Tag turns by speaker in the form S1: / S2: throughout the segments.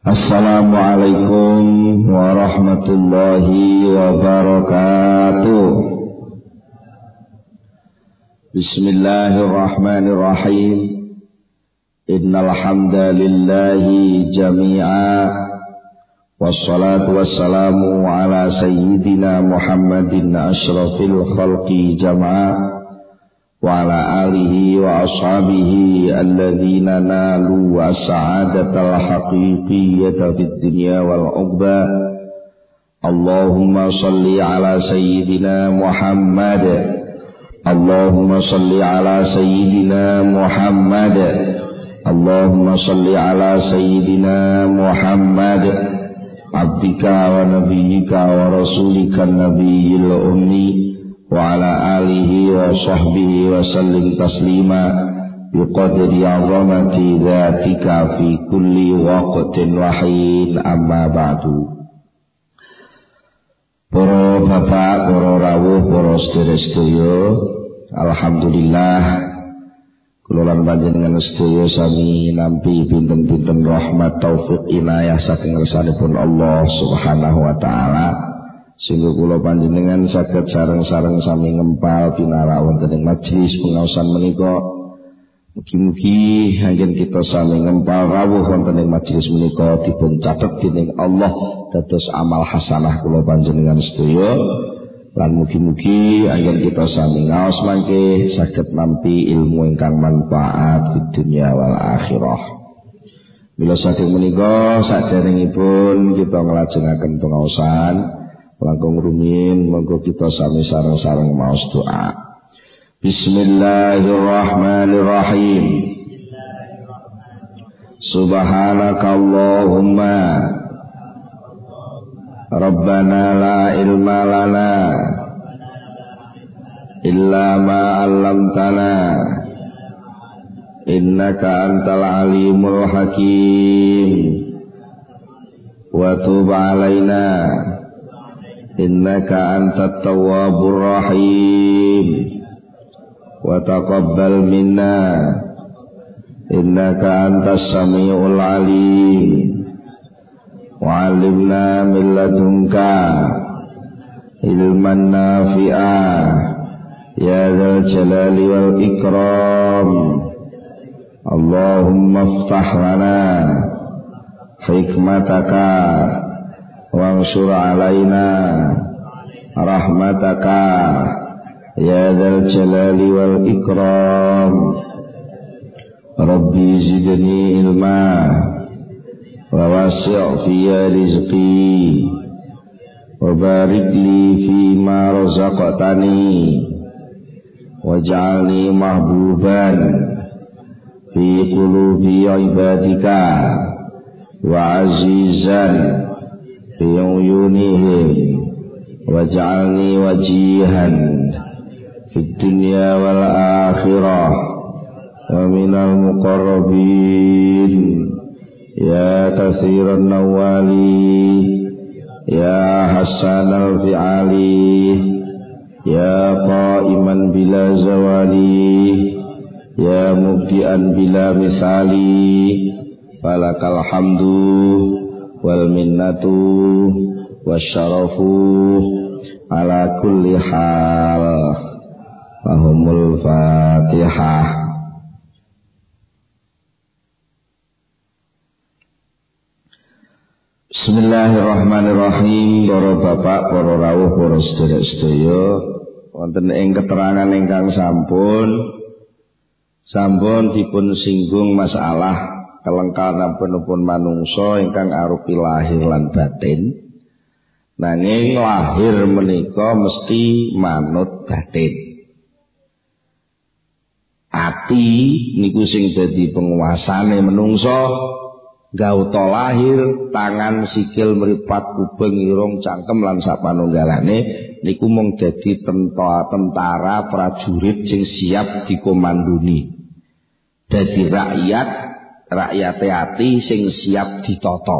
S1: Assalamualaikum warahmatullahi wabarakatuh. Bismillahirrahmanirrahim. Innal hamdalillahi jami'a wassalatu wassalamu ala sayyidina Muhammadin asyrafil khalqi jama'a wa ala alihi wa ashabihi alladhina nalu as-sa'adatal haqiqiyyata fid dunya wal 'uqba. Allahumma shalli ala sayyidina Muhammad. Allahumma shalli ala sayyidina Muhammad. Allahumma shalli ala sayyidina Muhammad abdika wa nabiyyika wa rasulika nabiyil ummi wa ala alihi wa sahbihi wa sallim taslima biqadri azamati dzatika fi kulli waqtin wa hin, amma ba'du. Para bapak, para rawuh, para sedherek-sedherek, alhamdulillah kula lan panjenengan sedaya sami nampi pinten-pinten rahmat taufik inayah saking ngersanipun Allah Subhanahu wa taala. Sehingga kula panjenengan saged sareng-sareng sami ngempal pinara wonten ing majelis pengaosan menika. Mugi-mugi anggen kita sami ngempal rawuh wonten ing majelis menika dipun catet dening Allah dados amal hasanah kula panjenengan sedaya. Lan mugi-mugi anggen kita sami ngaos mangke saged nampi ilmu ingkang manfaat di dunia wal akhirah. Mila saking menika saderengipun kita nglajengaken pengaosan langkung rumiyin monggo kita sami sareng-sareng maos doa. Bismillahirrahmanirrahim. Subhanakallahumma Rabbana la ilma lana illa ma 'allamtana innaka antal alimul hakim wa tub 'alaina innaka antat tawwabur rahim wa taqabbal minna innaka antas samiul alim wa 'allimna min ladunka ilman nafi'a ya dzal jalali wal ikram. Allahumma iftah lana hikmataka wansur alaina rahmataka ya dzal jalali wal ikram. Rabbi zidni ilma wa wasi' fiyya rizqi wa barik li fima razaqtani waj'alni mahbuban fi qulubi ibadika wa azizan fi uyunihim waj'alni wajihan fid dunya wal akhirah wa minal muqarrabin ya katsiran nawali ya hasanal fi'ali ya qaiman bila zawali ya mubdi'an bila misali falakal hamdu wal minnatu wasyarafu ala kulli hal. Lahumul Fatihah. Bismillahirrahmanirrahim. Para bapak, para rawuh, para sedherek-sedherek, wonten ing keterangan ingkang sampun dipun singgung masalah kelengkapanipun manungsa ingkang arupi lahir lan batin. Nanging lahir menika mesti manut batin. Ati niku sing dadi penguasane manungsa. Gauta lahir, tangan, sikil, mripat, kuping, irung, cangkem lan sapanunggalane niku mung dadi tentara prajurit sing siap dikomandoni. Dadi rakyate ati sing siap ditata.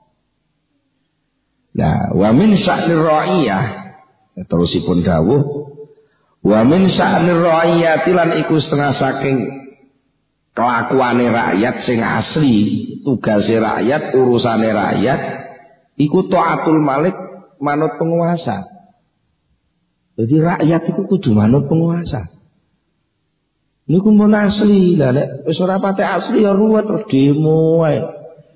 S1: Nah, wa min sya'nir ra'iyah terusipun dawuh wa min sya'nir ra'iyati lan iku setengah saking kelakuane rakyat sing asli, tugase rakyat, urusane rakyat iku taatul malik, manut penguasa. Jadi rakyat itu kudu manut penguasa. Niku mun asli, lah nek wis ora patek asli ya ruwet terus demo ae.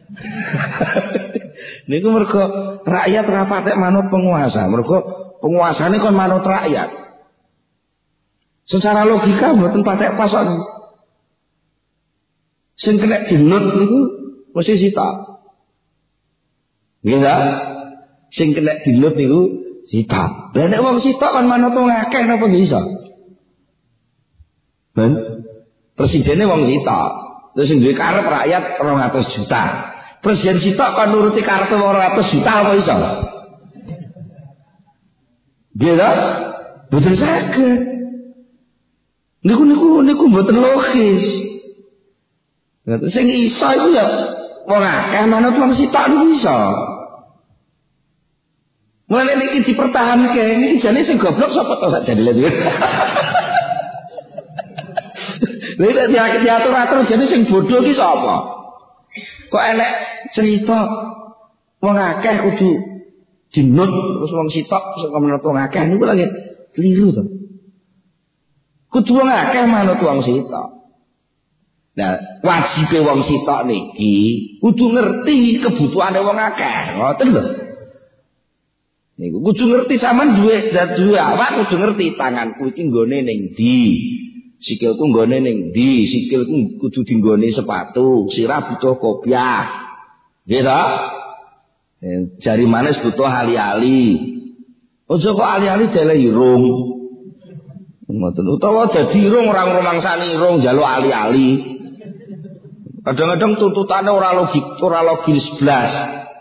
S1: Niku mergo rakyat ora patek manut penguasa, mergo penguasane kon manut rakyat. Secara logika mboten patek pas kok. Sing kena dinut niku mesti sitok. Nggih ta? Sing kena dinut niku sitok. Lah nek wong sitok kon manut wong akeh napa nggih iso? Ben presidennya wong sitok. Terus sing duwe karep rakyat 200 juta. Presiden sitok kon nuruti karepe 200 juta apa iso? Nggih ta? Betul saged. Niku mboten logis. Sing iso iku ya wong akeh manut wong sitok niku iso. Mulane iki dipertahanke, niki jane sing goblok sapa to sakjane lha. Lha nek diatur-atur jane sing bodho ki sapa? Kok enek cerita wong akeh kudu dinut terus wong sitok sing manut wong akeh niku lagi keliru to. Kudu wong akeh manut wong sitok. Nah, wajibe wong sitok niki kudu ngerti kebutuhane wong akeh. Ngoten lho. Niku kudu ngerti sampean duwe awak kudu ngerti tanganku iki nggone ning ndi. Sikilku nggone ning ndi, sikilku kudu dinggone sepatu, sirah butuh kopiah. Nggih ta? Jari manis butuh ali-ali. Aja kok ali-ali dele irung. Ngoten utawa dadi irung ora ngrumangsani irung njaluk ali-ali. Kadang-kadang tuntutane ora logis blas.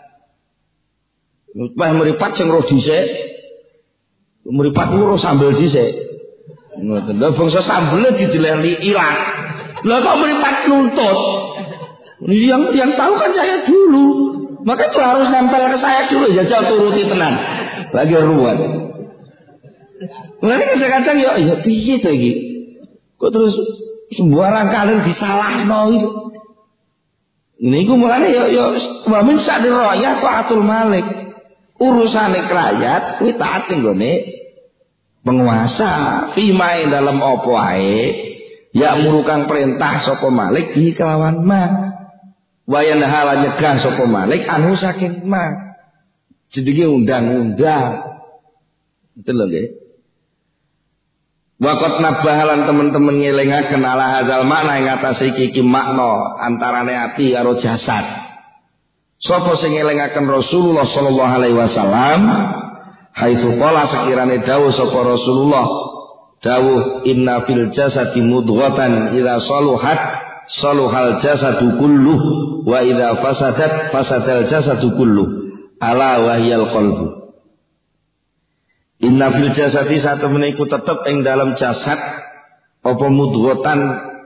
S1: Wah mripat sing roh dhisik. Mripat loro sambel dhisik. Ngoten. Lah bangsa sambele dideleli ilang. Lah kok mripat nuntut? Yang tahu kan saya dulu. Maka itu harus nempel ke saya dulu ya jauh turuti tenan. Lagi ruwet. Mulane kadang-kadang ya piye to iki? Kok terus sembarang kalian disalahno iki. Niku mulane ya wa min sa'dir rakyat taatul malik. Urusane rakyat kuwi taat nggone penguasa. Fima ing dalam apa ae ya murukang perintah sapa malik di kelawan ma. Wayan hala nyegah sapa malik anu saking ma. Jenenge undang-undang. Betul lho nggih. Waqat nabahalan teman-teman ngelingaken ala hadzal makna ing atase iki makna antarane ati karo jasad. Sapa sing ngelingaken Rasulullah sallallahu alaihi wasallam haitsu qala sekirane dawuh sapa Rasulullah dawuh inna fil jasadi mudghatan idza saluhat saluhal jasadu kulluh wa idza fasadat fasadal jasadu kulluh ala wahyal qalbu. Inna fil jasadi satemene iku tetep ing dalam jasad apa mudghatan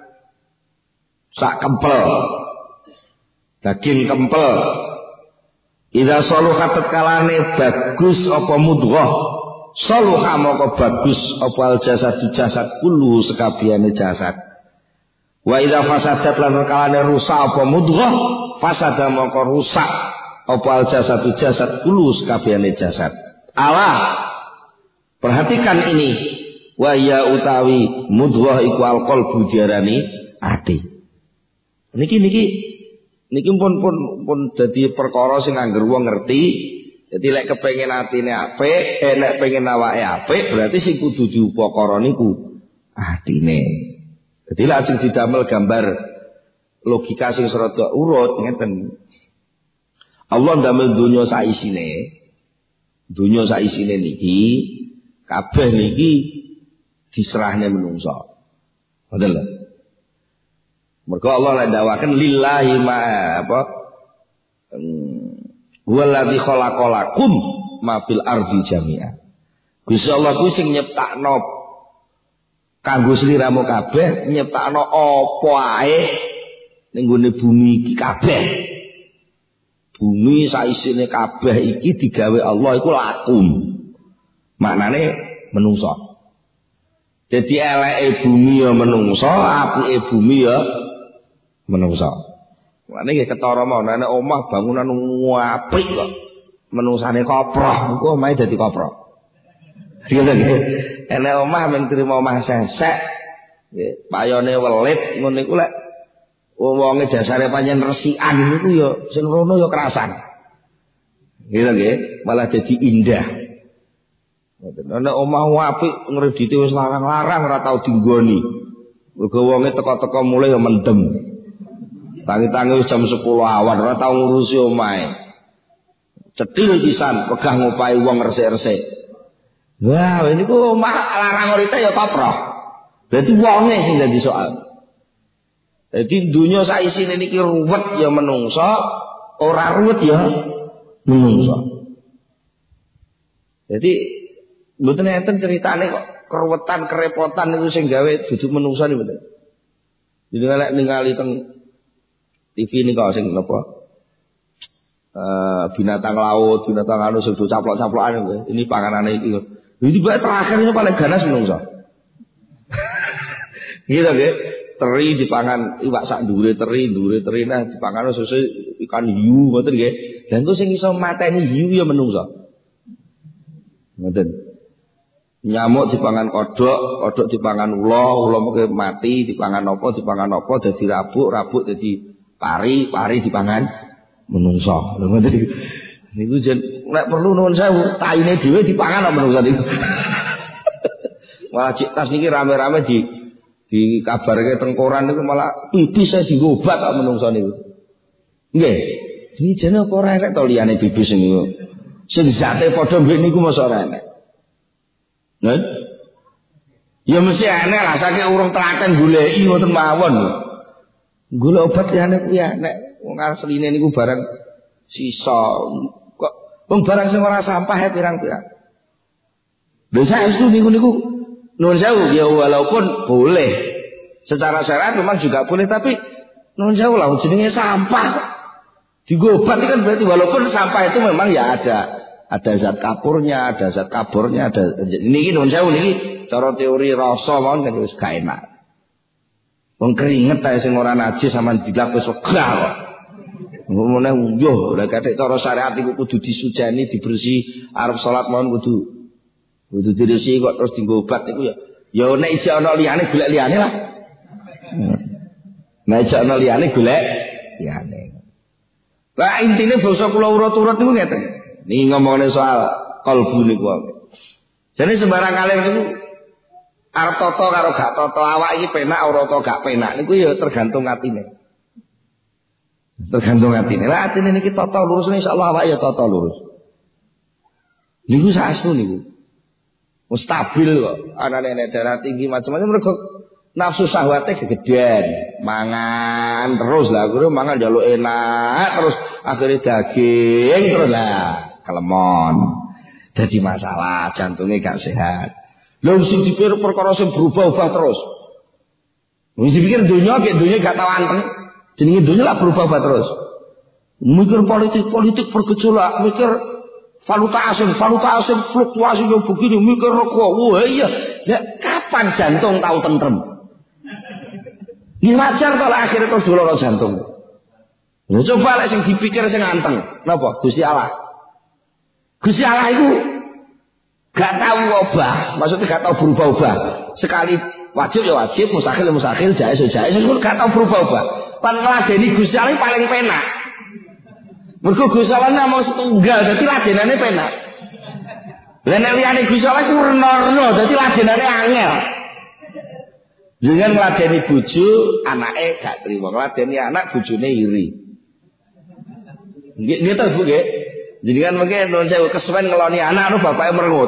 S1: sak kempel daging kempel. Idza saluha tatkalane bagus apa mudghah saluha moko bagus apa al jasad kullu sekabehane jasad. Wa idza fasadat lan tatkalane rusak apa mudghah fasada moko rusak apa al jasad kullu sekabehane jasad. Allah perhatikan ini wa ya utawi mudghah iku alqalbu diarani ati. Niki pun dadi perkara sing angger wong ngerti. Dadi lek kepengin atine apik, nek pengen awake apik, berarti sing kudu diupakara niku atine. Dadi lek ajeng didamel gambar logika sing serada urut ngeten. Allah ndamel donya sak isine. Donya sak isine niki kabeh niki diserahne menungso. Ngoten lho. Mergo Allah ndawaken lillahi ma apa? Huwallazi khalaqalakum ma fil ardi jami'a. Gusti Allah kuwi sing nyiptakno kanggo sliramu kabeh, nyiptakno apa ae ning gone bumi iki kabeh. Bumi saisine kabeh iki digawe Allah iku lakum. Maknane menungso. Jadi eleke bumi ya menungso, apike bumi ya menungso. Lha niki ketara mau nek omah bangunan apik kok menungsane koproh, engko omahe dadi koproh. Iya nggih. Enek omah men trimo omah sesek, nggih, payone welit ngono iku lek wonge dasare pancen resikan niku ya sing rono ya kerasan. Gitu nggih, malah jadi indah. Nek omah apik ngredite wis larang-larang ora tau dinggoni. Mergo wonge teko-teko mulai ya mendem. Tangi-tangi wis jam 10 awan ora tau ngurusi omahe. Cetil pisan pegah ngopahi wong resik-resik. Wah, niku omah larang orite ya koproh. Berarti wonge sing dadi soal. Jadi dunia saisine niki ruwet ya menungso, ora ruwet ya menungso. Jadi mboten enten ceritane kok keruwetan kerepotan niku sing gawe dudu menungso niku mboten. Jadi lek ningali teng TV niku sing napa? Binatang laut, binatang anu sing caplok-caplokan ini panganane iki. Iki bae terakhirnya paling ganas menungso. Gitu nggih. Teri dipangan iwak sak dhuwure teri nah dipangan susu ikan hiu ngoten nggih. Lah engko sing iso mateni hiu ya menungso. Ngoten. Nyamuk dipangan kodhok dipangan ula mengke mati, dipangan apa dadi rabuk dadi pari dipangan menungso. Lha ngoten niku jen nek perlu nuwun sewu, taine dhewe dipangan kok menungso niku. Malah cik tas niki rame-rame di kabarke tengkoran niku malah bibis saya diobat kok menungso niku. Nggih. Iki jane apa ora enek to liyane bibis niku. Sing zate padha mbek niku mosok ora enek. Nah. Ya mesti enek lah saking urung telaten goleki ngoten mawon. Golek obat liyane kuwi enek. Wong asline niku barang sisa kok wong barang sing ora sampah pirang-pirang. Lha saestu niku nuwun sewu ya walaupun boleh secara syariat memang juga boleh tapi nuwun sewu lah jenenge sampah digobat itu kan berarti walaupun sampah itu memang ya ada zat kapurnya, ada zat kaburnya, ada niki nuwun sewu niki cara teori rasa mawon kan wis gak enak. Wong keringet ae sing ora najis sampean dilak wis wegah kok. Ngomongnya yo lek katik cara syariat iku kudu disujani, dibersih, arep salat mawon kudu dirisi kok terus dienggo obat niku ya. Ya nek isih ana liyane golek liyane lah. Nek isih ana liyane golek liyane. Lah intine basa kula urut-urut niku ngeten. Niki ngomongane soal kalbu niku wae. Jane sembarang kalih niku arep tata karo gak tata awak iki penak ora ta gak penak niku ya tergantung atine. Tergantung atine. Lah atine niki tata lurus insyaallah awak ya tata lurus. Niku saestu niku. Stabil kok. Anane nek darah tinggi macam-macam mergo nafsu syahwate kegedean. Mangan terus lah, kuwi mangan njaluk enak terus akhirnya daging terus lah kelemon. Dadi masalah jantungnya gak sehat. Lha sing dipikir perkara sing berubah-ubah terus. Wis dipikir dunya gak tau anteng. Jenenge dunya lah berubah-ubah terus. Mikir politik bergejolak, mikir valuta asing fluktuasi yang begini mikir kok wah iya ya kapan jantung tahu tentrem ini wajar kalau akhirnya terus doloro jantung ya coba lah sing dipikir sing anteng napa Gusti Allah itu gak tahu ubah maksudnya gak tahu berubah-ubah sekali wajib ya wajib mustahil jaiz gak tahu berubah-ubah pan ngladeni Gusti Allah paling penak. Mergo Gusti Allah namung setunggal, dadi ladenane penak. Lah nek liyane Gusti Allah ku reno-reno, dadi ladenane angel. Jangan ngladeni bojo, anake gak trimo. Ngladeni anak bojone iri. Nggih to Bu nggih. Jenengan mengke nuwun sewu kesuwen ngeloni anak anu bapake merengut.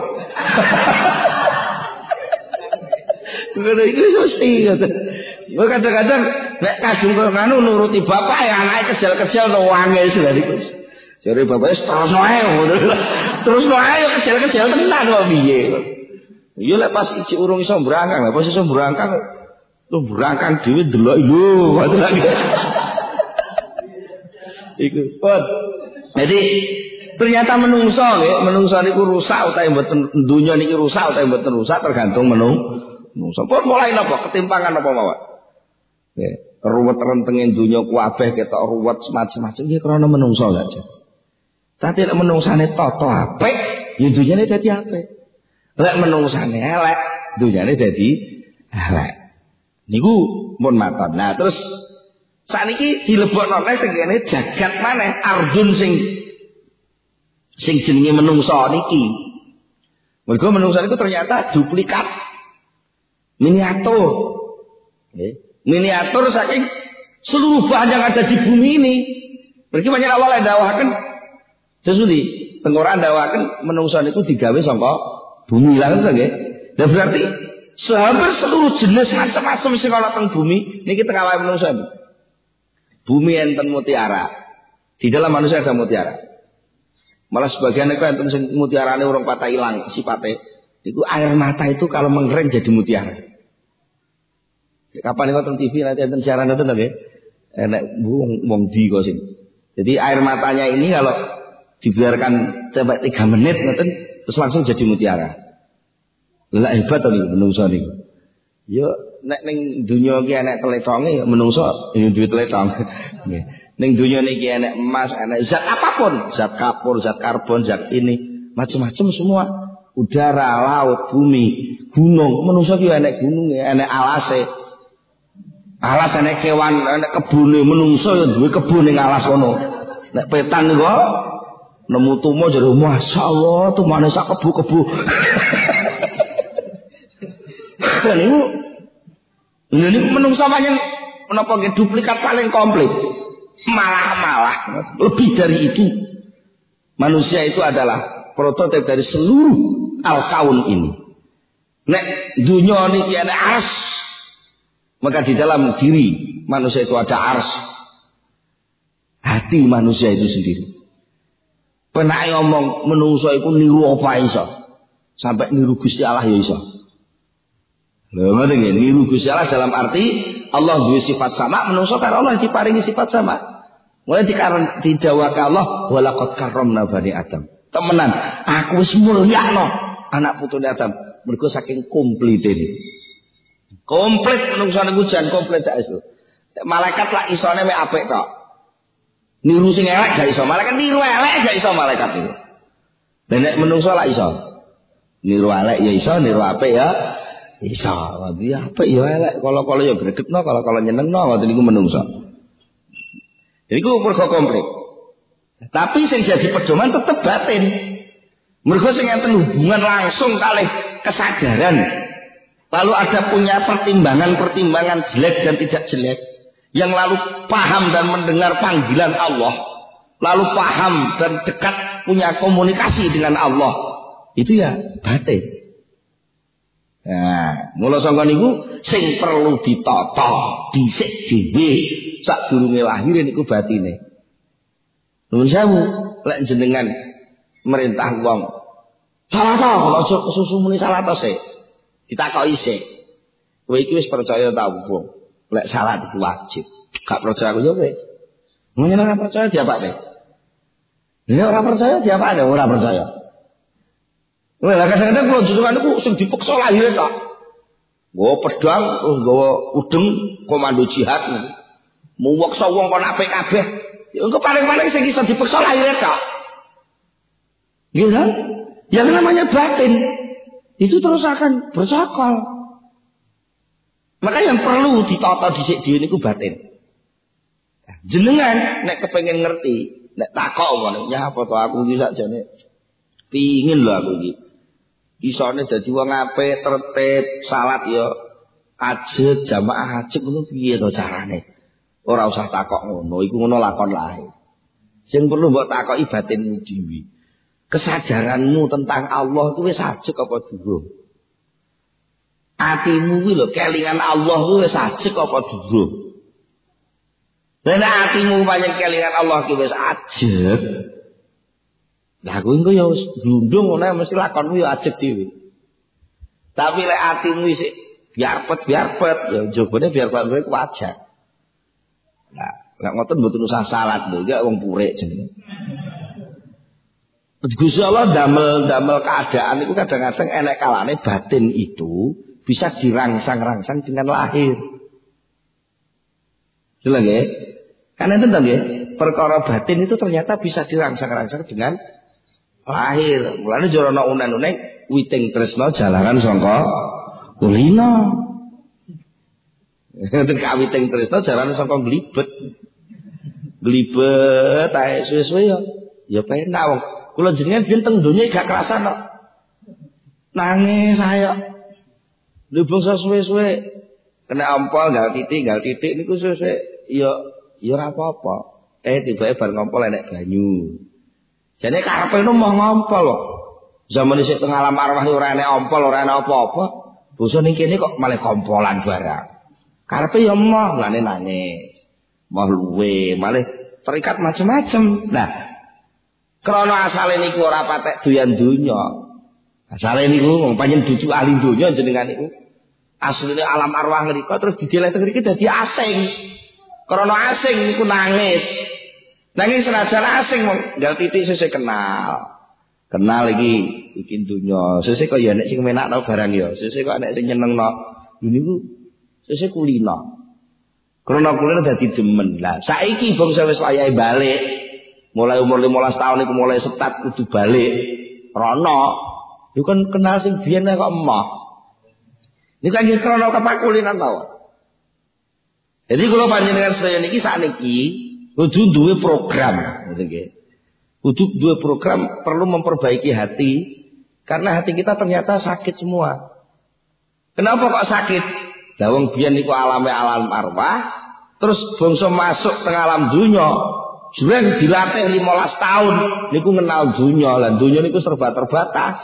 S1: Ngono iki mesti ngoten. Kok kadang-kadang nek kadung ngono nuruti bapak ya anake kecil-kecil to wange sudah iku. Jare bapake terus wae ngono. Terus wae yo kecil-kecil tenan kok piye. Iya lek pas iki urung iso mbrangkang, lha pas iso mbrangkang lu mbrangkang dhewe delok lho ngoten lagi. Iku pot. Jadi ternyata menungso nggih, menungso niku rusak utawa mboten dunya niki rusak utawa mboten rusak tergantung menungso. Pun mulai napa ketimpangan apa mawon. Nggih. ruwet rentengin dunya kabeh ketok ruwet semacam-macam ya krana menungso saja. Tapi nek menungsane tata apik, ya dunyane dadi apik. Lek menungsane elek, dunyane dadi elek. Niku mun maton. Nah, terus sakniki dilebokno neh tengene jagat maneh Arjun sing jenenge menungso niki. Mergo menungso niku ternyata duplikat miniatur. Miniatur saking seluruh bahan yang ada di bumi ini. Mergi banyak awal dawahaken sesuti tengkorak dawahaken menungso niku digawe saka bumi lah nggih. Dan berarti hampir seluruh jenis macam-macam sing ana teng bumi niki teng awake menungso itu. Bumi enten mutiara. Di dalam manusia ada mutiara. Malah sebagian itu enten sing mutiarane urung patah ilang sipate. Itu air mata itu kalau mengering jadi mutiara. Kapan nonton TV nanti enten siaran itu nggih. Enek wong di kok sing. Jadi air matanya ini kalau dibiarkan sampai 3 menit ngoten terus langsung jadi mutiara. Lah hebat to niku menungso niku. Yo nek ning donya iki enek tletonge menungso yo duwe tletong. Nggih. Ning donya niki enek emas, enek zat apapun, zat kapur, zat karbon, zat ini, macam-macam semua. Udara, laut, bumi, gunung, menungso ki enek gununge, enek alase. Alas enek kewan, enek kebune menungso yo duwe kebun ning alas kono. Nek petan niku nemu tumo jare masyaallah tumane sak kebu-kebu. Ini menungso pancen menapa nggih duplikat paling komplit. Malah lebih dari itu. Manusia itu adalah prototipe dari seluruh al-kaun ini. Nek dunya niki ana ars, maka di dalam diri manusia itu ada ars. Hati manusia itu sendiri. Penak ngomong menungso iku niru apa iso? Sampai niru Gusti Allah ya iso. Lho ngoten nggih, niru Gusti Allah dalam arti Allah duwe sifat sama, menungso karo Allah diparingi sifat sama. Mulai didawaka Allah walaqad karramna bani Adam. Temenan, aku wis mulyakno anak putune Adam. Mergo saking komplite ini. Komplit menungso niku jan komplit tak iso. Malaikat lak isone mek apik tok. Niru sing elek gak iso, malaikat niru elek gak iso malaikat itu. Lah nek menungso lak iso. Niru elek ya iso, niru apik ya iso. Waduh ya apik ya elek, kala-kala ya gregetno, kala-kala nyenengno, ngoten niku menungso. Jadi ku mergo komplit. Tapi sing jadi pedoman tetep batin. Mergo sing enten hubungan langsung kalih kesadaran. Lalu ada punya pertimbangan-pertimbangan jelek dan tidak jelek. Yang lalu paham dan mendengar panggilan Allah. Lalu paham dan dekat punya komunikasi dengan Allah. Itu ya batin. Nah, mula sangka niku sing perlu ditata dhisik dhewe sadurunge lahir niku batine. Nuwun sewu, lek jenengan merintah wong. Salah to, aja kesusu muni salah to sik. Ditakoki sik. Kowe iki wis percaya ta wong? Lek salat itu wajib. Gak percaya aku ya wis. Mun ora percaya diapakne? Nek ora percaya diapakne? Ora percaya. Wah, kadang-kadang kula jenengan niku sing dipeksa lahir tok. Nggawa pedang, terus nggawa udeng komando jihad niku. Muweksa wong kon apik kabeh. Ya engko paling-paling sing iso dipeksa lahir tok. Nggih kan? Yang namanya batin itu terus akan bercakal. Maka yang perlu ditata dhisik dhewe niku batin. Jenengan nek kepengin ngerti, nek takok ngono, ya apa to aku iki sakjane pingin lho aku iki. Isone dadi wong apik, tertib, salat ya ajeg, jamaah ajeg ngono piye to carane? Ora usah takok ngono, iku ngono lakon lae. Sing perlu mbok takoki batinmu dhewe. Kesadaranmu tentang Allah itu wis ajeg apa durung? Atimu kuwi lho kelingan Allah kuwi wis ajeg apa durung? Nek atimu pancen kelingan Allah kuwi wis ajeg. Lah kuwi engko ya wis glundung ngono mesti lakonmu ya ajeg dhewe. Tapi lek atimu isih biarpet ya jobone biarpet kuwi wajar. Nah, lek ngoten mboten usah salat lho, iki wong purik jenenge. Gusti Allah damel keadaan itu kadang-kadang enek kalane batin itu bisa dirangsang-rangsang dengan lahir. Jelas nggih? Karena itu nggih, perkara batin itu ternyata bisa dirangsang-rangsang dengan lahir. Mulane jorana unen-unen witing tresna jalaran sangka kulina. Nek kawiting tresna jalaran sangka glibet. Glibet ae suwe-suwe ya penak wong. Kula jenengan biyen teng donya gak kerasan kok. Nangis saya. Lha bangsa suwe-suwe kena ampol gal titik niku suwe-suwe ya ora apa-apa. Tibake bar ngompol enek banyu. Jane karepe nu mau ngompol kok. Zaman isih teng alam arwah ora enek ompol, ora enek apa-apa. Basa ning kene kok malah kompolan barang. Karepe ya emoh, lane nangis. Moh luwe, malah terikat macam-macam. Nah, krana asale niku ora patek doyan donya. Asale niku wong panjen dudu ahli donya jenengan niku. Asline alam arwah ngrika terus dideleh teng mriki dadi asing. Krana asing niku nangis. Nangis senajan asing wong nggal titik sesuk kenal. Kenal iki donya. Sesuk kok ya nek sing menakno barang ya. Sesuk kok nek sing nyenengno niku sesuk kulino. Krana kulino dadi demen. Lah saiki bangsa wis wayahe balik. Mulai umur 15 tahun iku mulai setat kudu balik. Rono. Iku kan kenal sing biyen kok emoh. Niku kan krana kepakulinan tau. Jadi kula panjenengan sedaya niki sakniki kudu duwe program, ngoten nggih. Kudu duwe program perlu memperbaiki hati karena hati kita ternyata sakit semua. Kenapa kok sakit? Dawang biyen niku alam arwah, terus bangsa masuk teng alam dunya, jureng dilatih 15 tahun niku kenal dunya, lan dunya niku serba terbatas.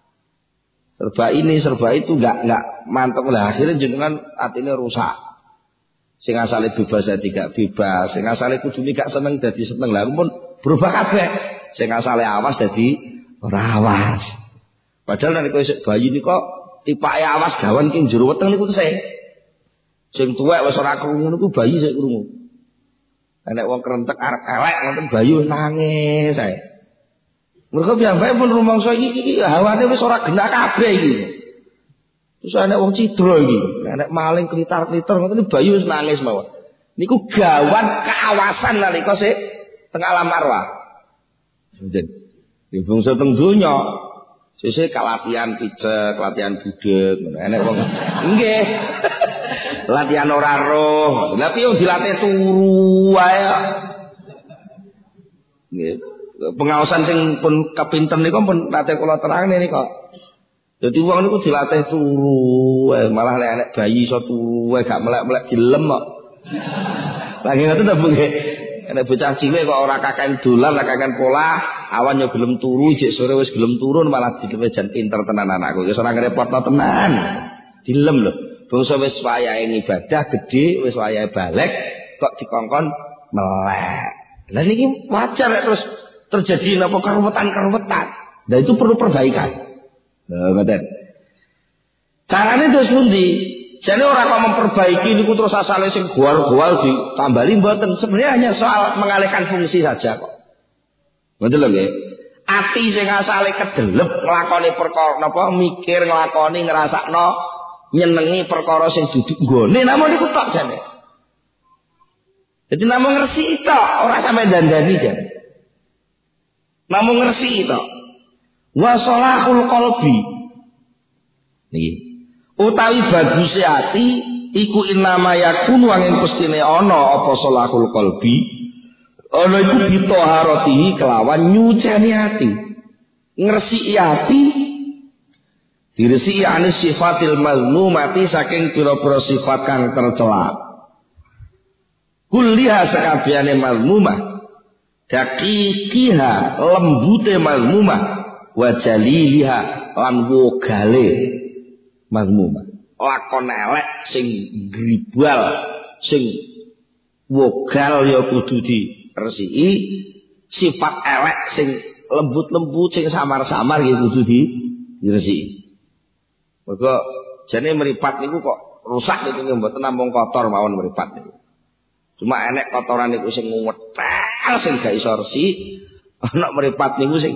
S1: Serba ini, serba itu enggak mantep lah akhirnya jenengan atine rusak. Sing asale bebas dadi gak bebas, sing asale kudune gak seneng dadi seneng. Lah pun berubah kabeh. Sing asale awas dadi ora awas. Padahal nek isih bayi niku tipake awas gawan ki njero weteng niku sing tuwek wis ora krungu niku bayi sik krungu. Nek wong krentek arek elek ngoten bayi wis nangis ae. Mergo piyambake pun rumangsa iki hawane wis ora genah kabeh iki. Terus ana wong cidro iki, nek maling klitar-klitar ngoten bayi wis nangis mawon. Niku gawan keawasan nalika sik teng alam arwah. Njen. Ning bangsa teng donya sesuk latihan picek, latihan budek, ngono. Enek wong nggih. Latihan ora roh. Lah piye dilatih turu wae. Nggih. Pengawasan sing pun kapinten niku pun nate kula terangne niku. Dadi wong niku dilatih turu, malah lek anak bayi iso turu, gak melek-melek dilem kok. Lagi ngoten ta Bu nggih. Nek bocah cilik kok ora kaken dolan, ora kaken pola, awan yo gelem turu, jek sore wis gelem turun malah dilewe jan pinter tenan anakku. Wis ora ngrepotno tenan. Dilem lho. Bangsa wis wayahe ibadah gede, wis wayahe balik kok dikongkon melek. Lah niki wajar nek terus terjadi napa karuwetan-karuwetan. Nah itu perlu perbaikan. Nah, ngoten. Carane terus pundi? Jane ora kok memperbaiki niku terus asale sing goal-goal ditambali mboten. Sebenarnya hanya soal mengalihkan fungsi saja kok. Ngoten lho nggih. Ati sing asale kedelep nglakoni perkara napa mikir nglakoni ngrasakno nyenengi perkara sing duduk nggone namung niku tok jane. Jadi namung ngresiki tok, ora sampe dandani jane. Namung ngresiki tok. Wa salahul qalbi. Niki. Utawi baguse ati iku innama yakun wanging pestine ana apa salahul qalbi. Ana iku bitoharatihi kelawan nyuceni ati. Ngresiki ati diresiki anis sifatil mazmumati saking pira-pira sifat kang tercela. Kulliha sakabehane mazmumah. Daqiqiha lembute mazmumah wa jaliliha lan wogale mazmumah. Lakon elek sing gribal sing wogal ya kudu diresiki, sifat elek sing lembut-lembut sing samar-samar ya kudu diresiki. Mergo jane mripat niku kok rusak niku mboten namung kotor mawon mripat niku. Cuma enek kotoran niku sing ngwetel sing gak iso resik, ana mripat niku sing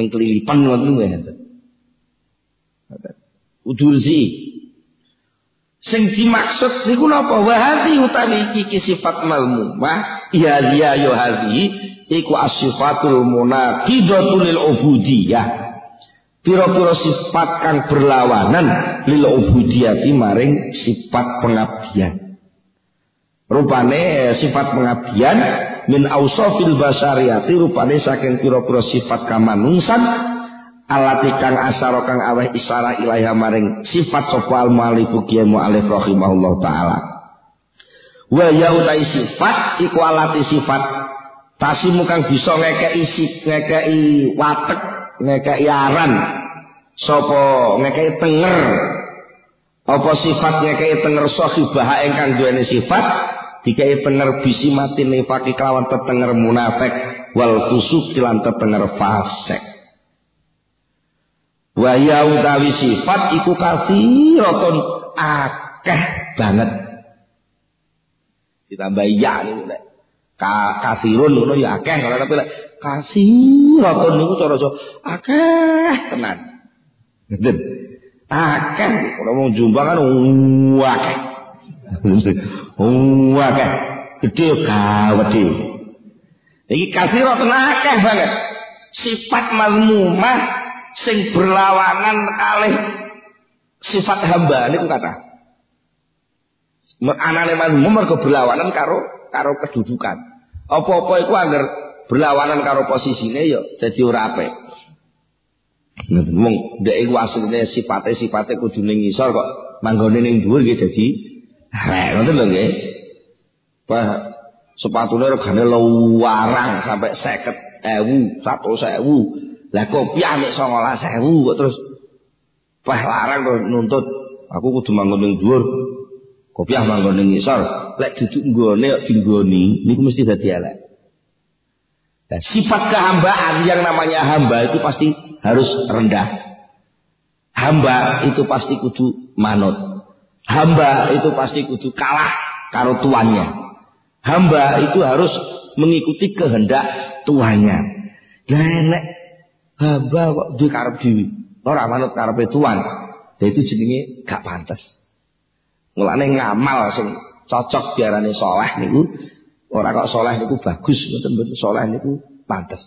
S1: mengklilipan ngoten nggih. Kudu resik. Sing dimaksud niku napa? Wa hadhi utawi iki sifat malmumah ya yo hadhi iku as-sifatul munaqidatul lil ubudiyah. Pira-pira sifat kang berlawanan lil ubudiyati maring sifat pengabdian. Rupane sifat pengabdian min ausafil basyariyati rupane saking pira-pira sifat kamanungsan alati kang asara kang aweh isara ilaiha maring sifat sapa al mu'allifu kiai mu'allif rahimahullah taala. Wa ya utai sifat iku alati sifat tasimu kang bisa ngekei watek, ngekei aran, sapa ngekei tenger. Apa sifat ngekei tenger sahibah ingkang duweni sifat dikei tenger bisi mati nifaki kelawan tetenger munafik wal fusuq lan tetenger fasik. Wa ya utawi sifat iku kasiratun akeh banget. Ditambah ya niku lek kasirun ngono ya akeh kalau tapi lek kasiratun niku cara akeh tenan. Ngeten. Akeh ora wong Jombang kan akeh. Akeh. Gedhe gawedhe. Iki kasiratun akeh banget. Sifat mazmumah sing berlawanan kalih sifat hamba niku kata. Anane mazmum mergo berlawanan karo kedudukan. Apa-apa iku angger berlawanan karo posisine ya dadi ora apik. Wong ndek iku asline sifate kudune ngisor kok manggone ning dhuwur nggih dadi rek ngoten lho nggih. Wah, sepatune regane luarang sampai 50.000, 100.000. Lah kopiah nek 19.000 kok terus pah larang terus nuntut aku kudu manggon ning dhuwur. Kopiah manggon ning ngisor. Lek duduk nggone kok dinggoni niku mesti dadi elek. Nah, sifat kehambaan yang namanya hamba itu pasti harus rendah. Hamba itu pasti kudu manut. Hamba itu pasti kudu kalah karo tuannya. Hamba itu harus mengikuti kehendak tuannya. Lah nek hamba kok duwe karep dhewe, ora manut karepe tuan. Lah itu jenenge gak pantes. Mulane ngamal sing cocok diarani saleh niku ora kok saleh niku bagus, mboten saleh niku pantes.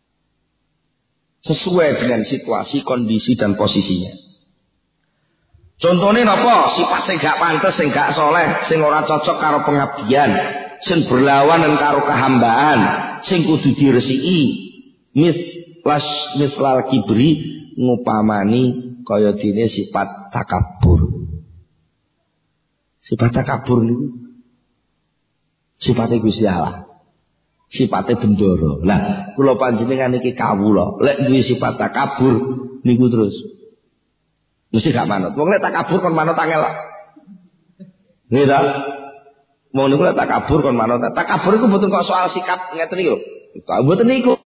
S1: Sesuai dengan situasi, kondisi dan posisinya. Contohnya napa? Sifat sing gak pantes, sing gak saleh, sing ora cocok karo pengabdian, sing berlawanan karo kehambaan, sing kudu diresiki. Mislal kibri ngupamani kaya dene sifat takabur. Sifat takabur niku sifate Gusti Allah. Sifate bendoro. Lah, kula panjenengan iki kawula, lek duwe sifat takabur niku terus mesti gak manut. Wong lek takabur kon manut angel. Nggih ta? Wong niku lek takabur kon manut. Takabur iku mboten kok soal sikap ngeten iki lho. Mboten niku.